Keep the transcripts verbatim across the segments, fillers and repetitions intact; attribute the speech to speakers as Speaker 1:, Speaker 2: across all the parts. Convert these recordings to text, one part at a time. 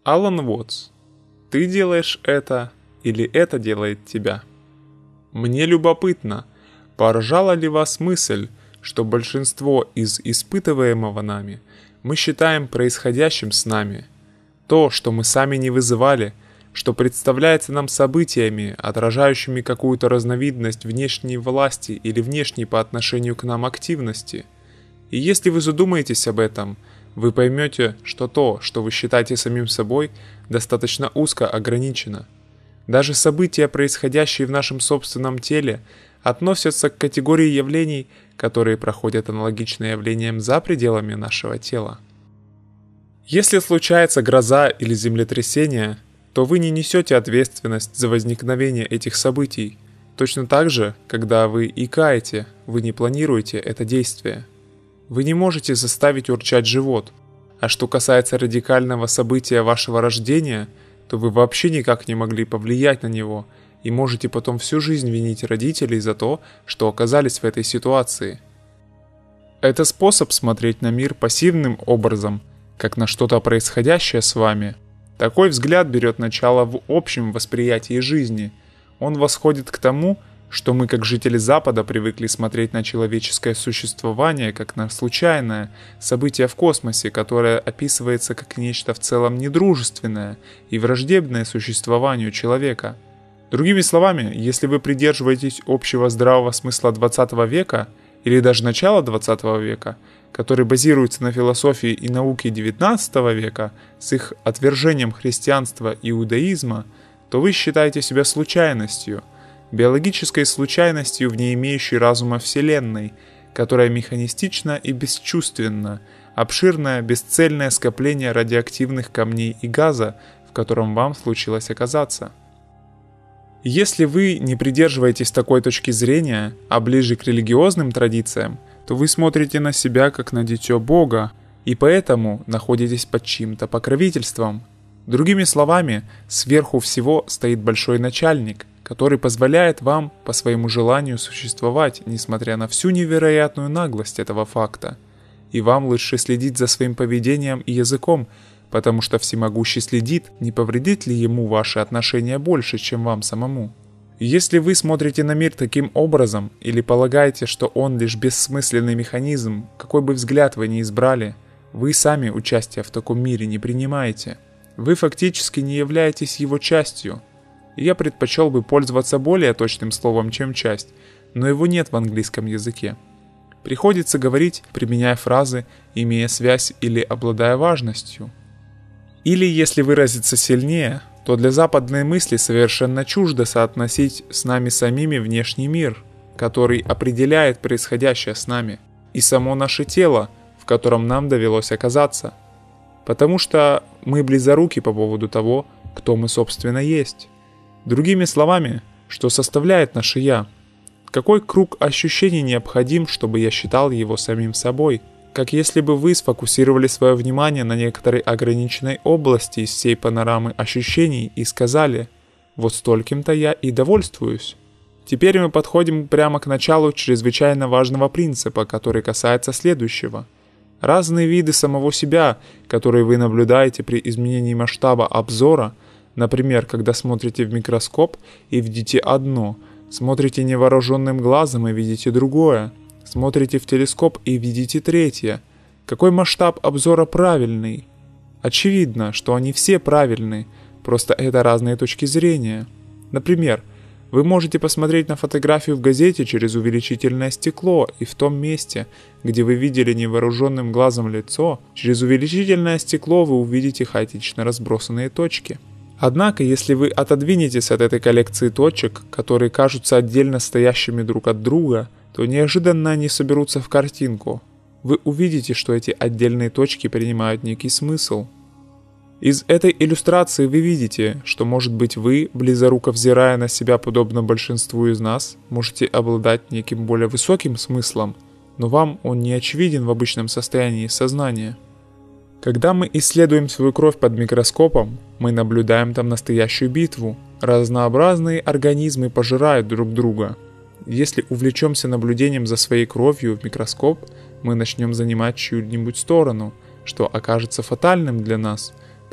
Speaker 1: Алан Уотс. Ты делаешь это или это делает тебя? Мне любопытно, поражала ли вас мысль, что большинство из испытываемого нами мы считаем происходящим с нами, то, что мы сами не вызывали, что представляется нам событиями, отражающими какую-то разновидность внешней власти или внешней по отношению к нам активности. И если вы задумаетесь об этом, вы поймете, что то, что вы считаете самим собой, достаточно узко ограничено. Даже события, происходящие в нашем собственном теле, относятся к категории явлений, которые проходят аналогично явлениям за пределами нашего тела. Если случается гроза или землетрясение, то вы не несете ответственность за возникновение этих событий. Точно так же, когда вы икаете, вы не планируете это действие. Вы не можете заставить урчать живот, а что касается радикального события вашего рождения, то вы вообще никак не могли повлиять на него и можете потом всю жизнь винить родителей за то, что оказались в этой ситуации. Это способ смотреть на мир пассивным образом, как на что-то происходящее с вами. Такой взгляд берет начало в общем восприятии жизни. Он восходит к тому, что мы, как жители Запада, привыкли смотреть на человеческое существование как на случайное событие в космосе, которое описывается как нечто в целом недружественное и враждебное существованию человека. Другими словами, если вы придерживаетесь общего здравого смысла двадцатого века или даже начала двадцатого века, который базируется на философии и науке девятнадцатого века с их отвержением христианства и иудаизма, то вы считаете себя случайностью, биологической случайностью в не имеющей разума Вселенной, которая механистична и бесчувственна, обширное бесцельное скопление радиоактивных камней и газа, в котором вам случилось оказаться. Если вы не придерживаетесь такой точки зрения, а ближе к религиозным традициям, то вы смотрите на себя как на дитё Бога, и поэтому находитесь под чьим-то покровительством. Другими словами, сверху всего стоит большой начальник, который позволяет вам по своему желанию существовать, несмотря на всю невероятную наглость этого факта. И вам лучше следить за своим поведением и языком, потому что всемогущий следит, не повредит ли ему ваши отношения больше, чем вам самому. Если вы смотрите на мир таким образом или полагаете, что он лишь бессмысленный механизм, какой бы взгляд вы ни избрали, вы сами участия в таком мире не принимаете. Вы фактически не являетесь его частью. Я предпочел бы пользоваться более точным словом, чем часть, но его нет в английском языке. Приходится говорить, применяя фразы, имея связь или обладая важностью. Или, если выразиться сильнее, то для западной мысли совершенно чуждо соотносить с нами самими внешний мир, который определяет происходящее с нами, и само наше тело, в котором нам довелось оказаться. Потому что мы близоруки по поводу того, кто мы собственно есть. Другими словами, что составляет наше «я»? Какой круг ощущений необходим, чтобы я считал его самим собой? Как если бы вы сфокусировали свое внимание на некоторой ограниченной области из всей панорамы ощущений и сказали «вот стольким-то я и довольствуюсь». Теперь мы подходим прямо к началу чрезвычайно важного принципа, который касается следующего. Разные виды самого себя, которые вы наблюдаете при изменении масштаба обзора, например, когда смотрите в микроскоп и видите одно, смотрите невооруженным глазом и видите другое, смотрите в телескоп и видите третье. Какой масштаб обзора правильный? Очевидно, что они все правильны, просто это разные точки зрения. Например, вы можете посмотреть на фотографию в газете через увеличительное стекло, и в том месте, где вы видели невооруженным глазом лицо, через увеличительное стекло вы увидите хаотично разбросанные точки. Однако, если вы отодвинетесь от этой коллекции точек, которые кажутся отдельно стоящими друг от друга, то неожиданно они соберутся в картинку. Вы увидите, что эти отдельные точки принимают некий смысл. Из этой иллюстрации вы видите, что, может быть, вы, близоруко взирая на себя подобно большинству из нас, можете обладать неким более высоким смыслом, но вам он не очевиден в обычном состоянии сознания. Когда мы исследуем свою кровь под микроскопом, мы наблюдаем там настоящую битву. Разнообразные организмы пожирают друг друга. Если увлечемся наблюдением за своей кровью в микроскоп, мы начнем занимать чью-нибудь сторону, что окажется фатальным для нас,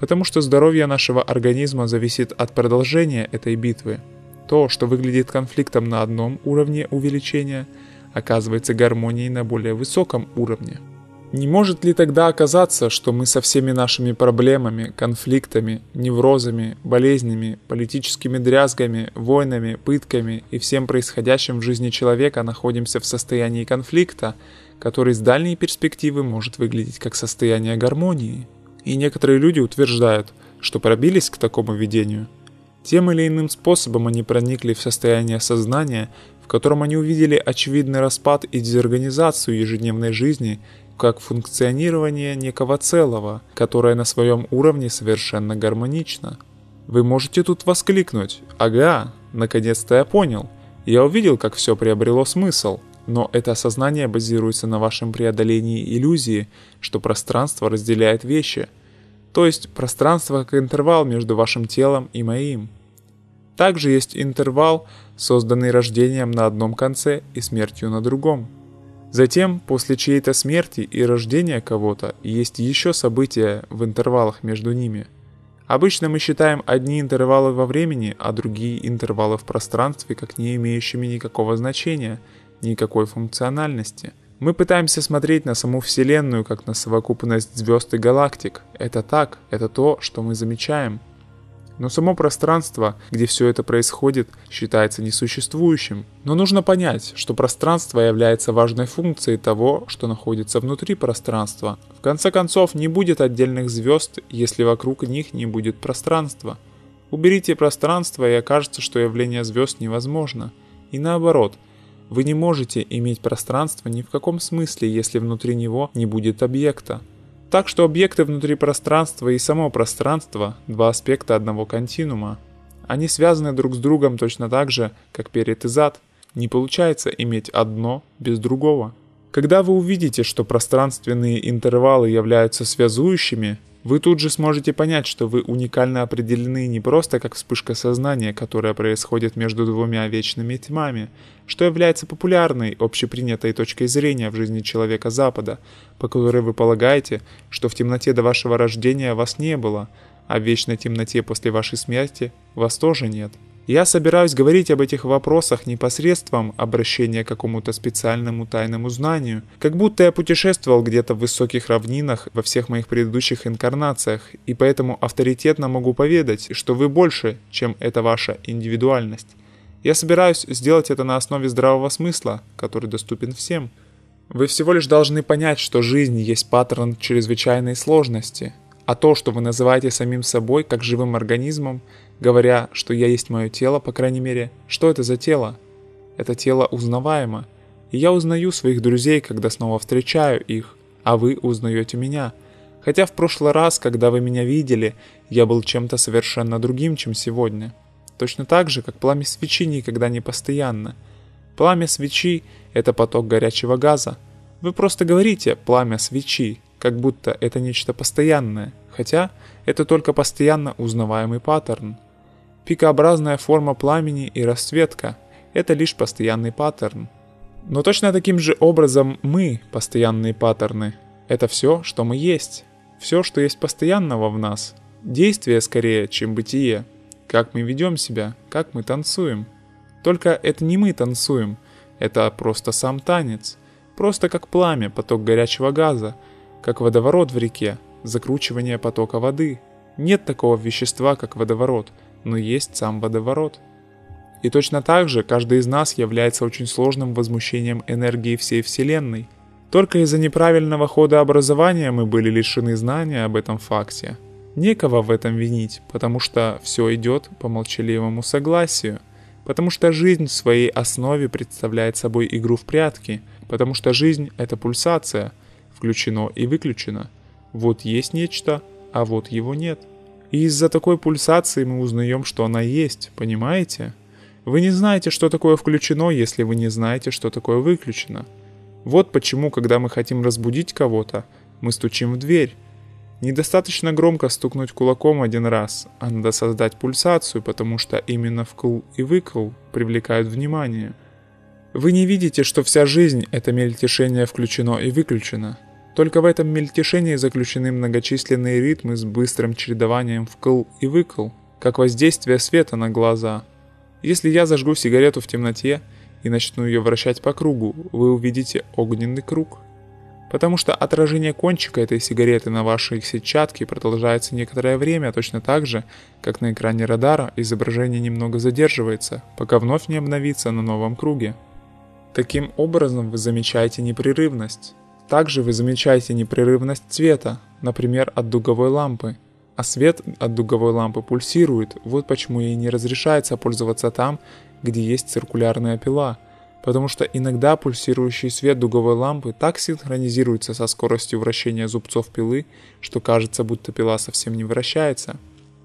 Speaker 1: Потому что здоровье нашего организма зависит от продолжения этой битвы. То, что выглядит конфликтом на одном уровне увеличения, оказывается гармонией на более высоком уровне. Не может ли тогда оказаться, что мы со всеми нашими проблемами, конфликтами, неврозами, болезнями, политическими дрязгами, войнами, пытками и всем происходящим в жизни человека находимся в состоянии конфликта, который с дальней перспективы может выглядеть как состояние гармонии? И некоторые люди утверждают, что пробились к такому видению. Тем или иным способом они проникли в состояние сознания, в котором они увидели очевидный распад и дезорганизацию ежедневной жизни как функционирование некого целого, которое на своем уровне совершенно гармонично. Вы можете тут воскликнуть: «Ага, наконец-то я понял. Я увидел, как все приобрело смысл». Но это осознание базируется на вашем преодолении иллюзии, что пространство разделяет вещи. То есть пространство как интервал между вашим телом и моим. Также есть интервал, созданный рождением на одном конце и смертью на другом. Затем, после чьей-то смерти и рождения кого-то, есть еще события в интервалах между ними. Обычно мы считаем одни интервалы во времени, а другие интервалы в пространстве как не имеющими никакого значения, никакой функциональности. Мы пытаемся смотреть на саму Вселенную как на совокупность звезд и галактик. Это так, это то, что мы замечаем. Но само пространство, где все это происходит, считается несуществующим. Но нужно понять, что пространство является важной функцией того, что находится внутри пространства. В конце концов, не будет отдельных звезд, если вокруг них не будет пространства. Уберите пространство, и окажется, что явление звезд невозможно. И наоборот, вы не можете иметь пространство ни в каком смысле, если внутри него не будет объекта. Так что объекты внутри пространства и само пространство – два аспекта одного континуума. Они связаны друг с другом точно так же, как перед и зад. Не получается иметь одно без другого. Когда вы увидите, что пространственные интервалы являются связующими, вы тут же сможете понять, что вы уникально определены не просто как вспышка сознания, которая происходит между двумя вечными тьмами, что является популярной, общепринятой точкой зрения в жизни человека Запада, по которой вы полагаете, что в темноте до вашего рождения вас не было, а в вечной темноте после вашей смерти вас тоже нет. Я собираюсь говорить об этих вопросах не посредством обращения к какому-то специальному тайному знанию, как будто я путешествовал где-то в высоких равнинах во всех моих предыдущих инкарнациях, и поэтому авторитетно могу поведать, что вы больше, чем эта ваша индивидуальность. Я собираюсь сделать это на основе здравого смысла, который доступен всем. Вы всего лишь должны понять, что жизнь есть паттерн чрезвычайной сложности, а то, что вы называете самим собой как живым организмом, говоря, что я есть мое тело, по крайней мере, что это за тело? Это тело узнаваемо, и я узнаю своих друзей, когда снова встречаю их, а вы узнаете меня. Хотя в прошлый раз, когда вы меня видели, я был чем-то совершенно другим, чем сегодня. Точно так же, как пламя свечи никогда не постоянно. Пламя свечи – это поток горячего газа. Вы просто говорите «пламя свечи», как будто это нечто постоянное, хотя это только постоянно узнаваемый паттерн. Пикообразная форма пламени и расцветка – это лишь постоянный паттерн. Но точно таким же образом мы – постоянные паттерны. Это все, что мы есть. Все, что есть постоянного в нас. Действие скорее, чем бытие. Как мы ведем себя, как мы танцуем. Только это не мы танцуем, это просто сам танец. Просто как пламя, поток горячего газа, как водоворот в реке, закручивание потока воды. Нет такого вещества, как водоворот, но есть сам водоворот. И точно так же каждый из нас является очень сложным возмущением энергии всей Вселенной. Только из-за неправильного хода образования мы были лишены знания об этом факте. Некого в этом винить, потому что все идет по молчаливому согласию. Потому что жизнь в своей основе представляет собой игру в прятки. Потому что жизнь — это пульсация. Включено и выключено. Вот есть нечто, а вот его нет. И из-за такой пульсации мы узнаем, что она есть, понимаете? Вы не знаете, что такое включено, если вы не знаете, что такое выключено. Вот почему, когда мы хотим разбудить кого-то, мы стучим в дверь. Недостаточно громко стукнуть кулаком один раз, а надо создать пульсацию, потому что именно вкл и выкл привлекают внимание. Вы не видите, что вся жизнь — это мельтешение включено и выключено. Только в этом мельтешении заключены многочисленные ритмы с быстрым чередованием вкл и выкл, как воздействие света на глаза. Если я зажгу сигарету в темноте и начну ее вращать по кругу, вы увидите огненный круг. Потому что отражение кончика этой сигареты на вашей сетчатке продолжается некоторое время, точно так же, как на экране радара изображение немного задерживается, пока вновь не обновится на новом круге. Таким образом вы замечаете непрерывность. Также вы замечаете непрерывность цвета, например, от дуговой лампы. А свет от дуговой лампы пульсирует, вот почему ей не разрешается пользоваться там, где есть циркулярная пила. Потому что иногда пульсирующий свет дуговой лампы так синхронизируется со скоростью вращения зубцов пилы, что кажется, будто пила совсем не вращается.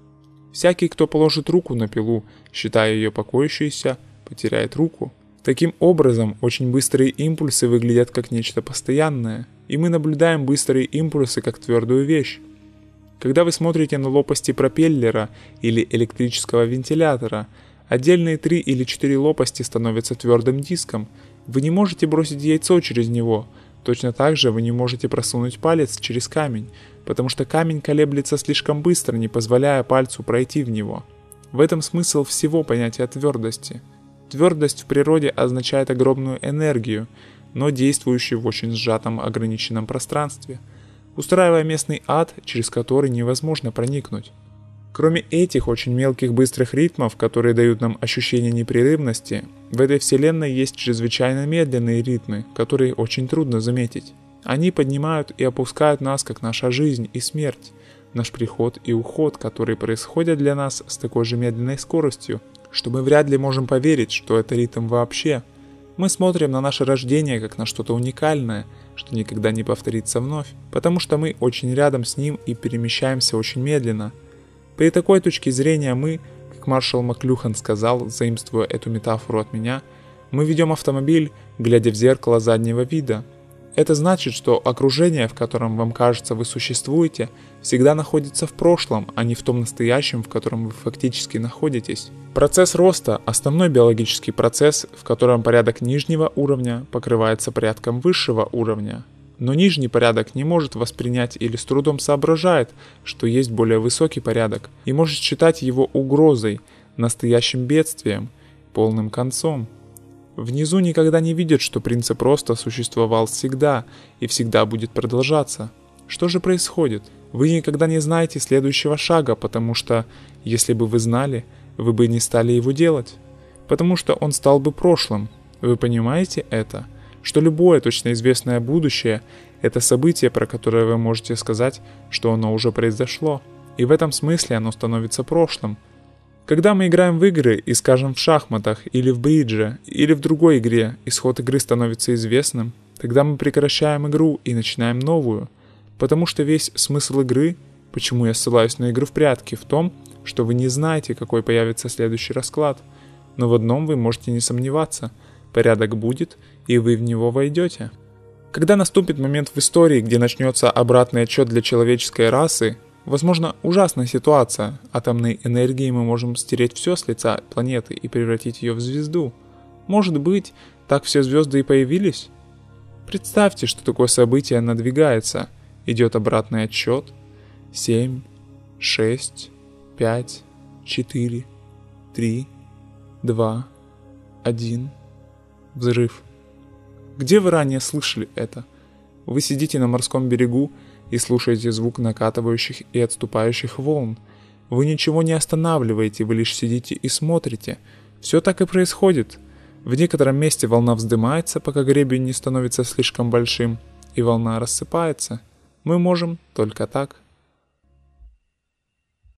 Speaker 1: Всякий, кто положит руку на пилу, считая ее покоящейся, потеряет руку. Таким образом, очень быстрые импульсы выглядят как нечто постоянное, и мы наблюдаем быстрые импульсы как твердую вещь. Когда вы смотрите на лопасти пропеллера или электрического вентилятора, отдельные три или четыре лопасти становятся твердым диском. Вы не можете бросить яйцо через него. Точно так же вы не можете просунуть палец через камень, потому что камень колеблется слишком быстро, не позволяя пальцу пройти в него. В этом смысл всего понятия твердости. Твердость в природе означает огромную энергию, но действующую в очень сжатом ограниченном пространстве, устраивая местный ад, через который невозможно проникнуть. Кроме этих очень мелких быстрых ритмов, которые дают нам ощущение непрерывности, в этой вселенной есть чрезвычайно медленные ритмы, которые очень трудно заметить. Они поднимают и опускают нас, как наша жизнь и смерть, наш приход и уход, которые происходят для нас с такой же медленной скоростью, что мы вряд ли можем поверить, что это ритм вообще. Мы смотрим на наше рождение как на что-то уникальное, что никогда не повторится вновь, потому что мы очень рядом с ним и перемещаемся очень медленно. При такой точке зрения мы, как маршал Маклюхан сказал, заимствуя эту метафору от меня, мы ведем автомобиль, глядя в зеркало заднего вида. Это значит, что окружение, в котором вам кажется вы существуете, всегда находится в прошлом, а не в том настоящем, в котором вы фактически находитесь. Процесс роста – основной биологический процесс, в котором порядок нижнего уровня покрывается порядком высшего уровня. Но нижний порядок не может воспринять или с трудом соображает, что есть более высокий порядок, и может считать его угрозой, настоящим бедствием, полным концом. Внизу никогда не видят, что принцип роста существовал всегда и всегда будет продолжаться. Что же происходит? Вы никогда не знаете следующего шага, потому что, если бы вы знали, вы бы не стали его делать. Потому что он стал бы прошлым. Вы понимаете это? Что любое точно известное будущее – это событие, про которое вы можете сказать, что оно уже произошло. И в этом смысле оно становится прошлым. Когда мы играем в игры, и скажем в шахматах, или в бридже, или в другой игре, исход игры становится известным, тогда мы прекращаем игру и начинаем новую. Потому что весь смысл игры, почему я ссылаюсь на игру в прятки, в том, что вы не знаете, какой появится следующий расклад. Но в одном вы можете не сомневаться – порядок будет, и вы в него войдете. Когда наступит момент в истории, где начнется обратный отсчет для человеческой расы, возможно, ужасная ситуация. Атомной энергией мы можем стереть все с лица планеты и превратить ее в звезду. Может быть, так все звезды и появились? Представьте, что такое событие надвигается. Идет обратный отсчет. семь, шесть, пять, четыре, три, два, один. Взрыв. Где вы ранее слышали это? Вы сидите на морском берегу и слушаете звук накатывающих и отступающих волн. Вы ничего не останавливаете, вы лишь сидите и смотрите. Все так и происходит. В некотором месте волна вздымается, пока гребень не становится слишком большим, и волна рассыпается. Мы можем только так.